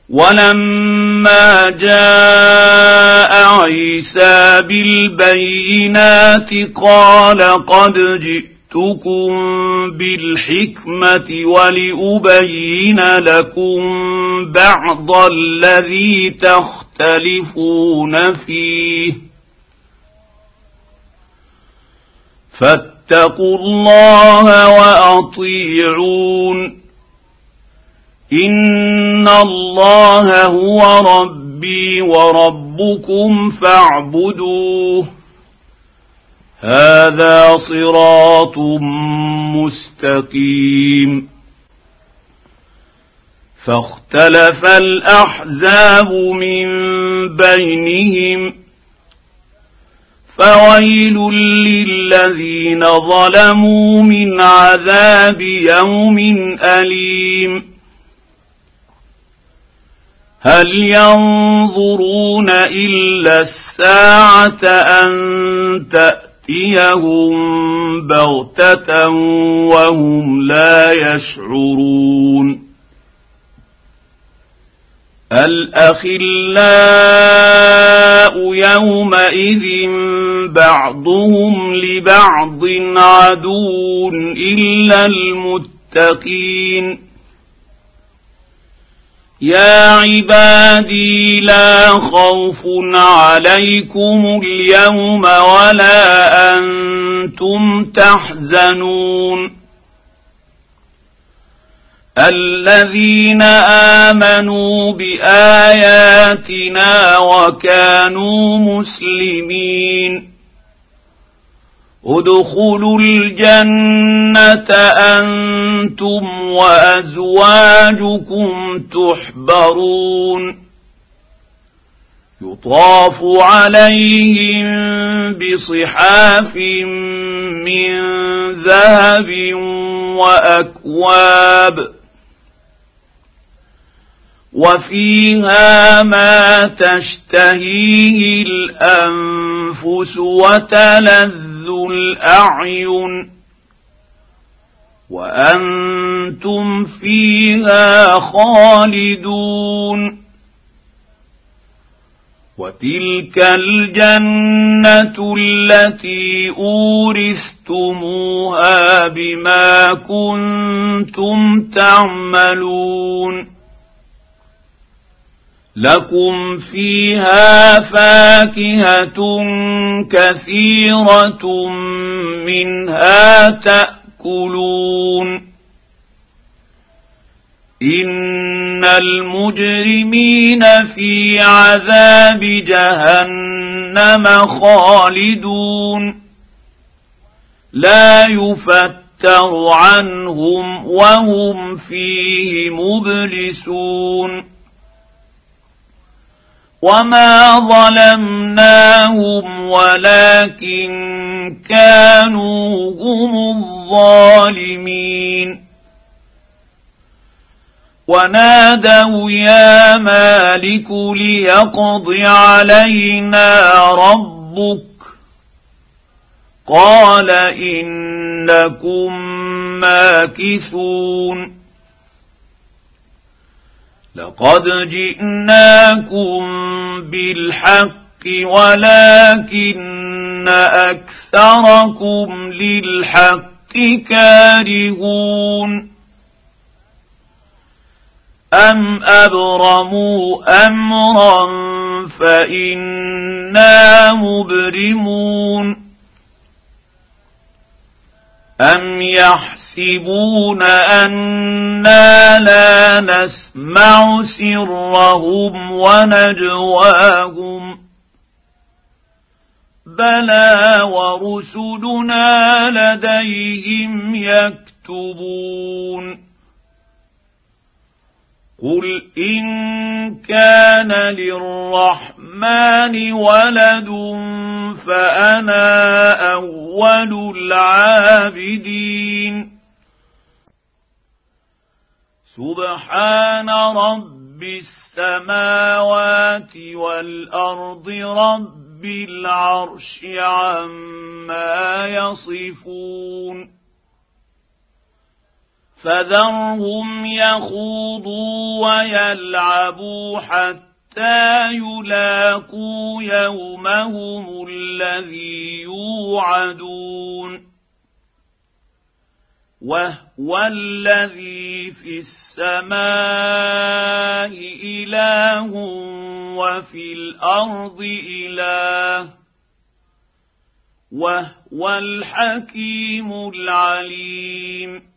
ولما جاء عيسى بالبينات قال قد جئتكم بالحكمة ولأبين لكم بعض الذي تختلفون فيه فاتقوا الله وأطيعون إن الله هو ربي وربكم فاعبدوه هذا صراط مستقيم. فاختلف الأحزاب من بينهم فويل للذين ظلموا من عذاب يوم أليم. هل ينظرون إلا الساعة أن تأتيهم بغتة وهم لا يشعرون. الأخلاء يومئذ بعضهم لبعض عدو إلا المتقين. يا عبادي لا خوف عليكم اليوم ولا أنتم تحزنون. الذين آمنوا بآياتنا وكانوا مسلمين ادخلوا الجنة أنتم وأزواجكم تحبرون يطاف عليهم بصحاف من ذهب وأكواب وفيها ما تشتهيه الأنفس وتلذ الأعين وأنتم فيها خالدون. وتلك الجنة التي أورثتموها بما كنتم تعملون لكم فيها فاكهة كثيرة منها تأكلون. إن المجرمين في عذاب جهنم خالدون لا يفتر عنهم وهم فيه مبلسون. وما ظلمناهم ولكن كانوا هم الظالمين. ونادوا يا مالك ليقض علينا ربك قال إنكم ماكثون. لقد جئناكم بالحق ولكن أكثركم للحق كارهون. أم أبرموا أمرا فإنا مبرمون. أم يحسبون أنا لا نسمع سرهم ونجواهم بلى ورسلنا لديهم يكتبون. قل إن كان للرحمن ولد فأنا أول العابدين. سبحان رب السماوات والأرض رب العرش عما يصفون. فذرهم يخوضوا ويلعبوا حتى يلاقوا يومهم الذي يوعدون وهو الذي في السماء إله وفي الأرض إله وهو الحكيم العليم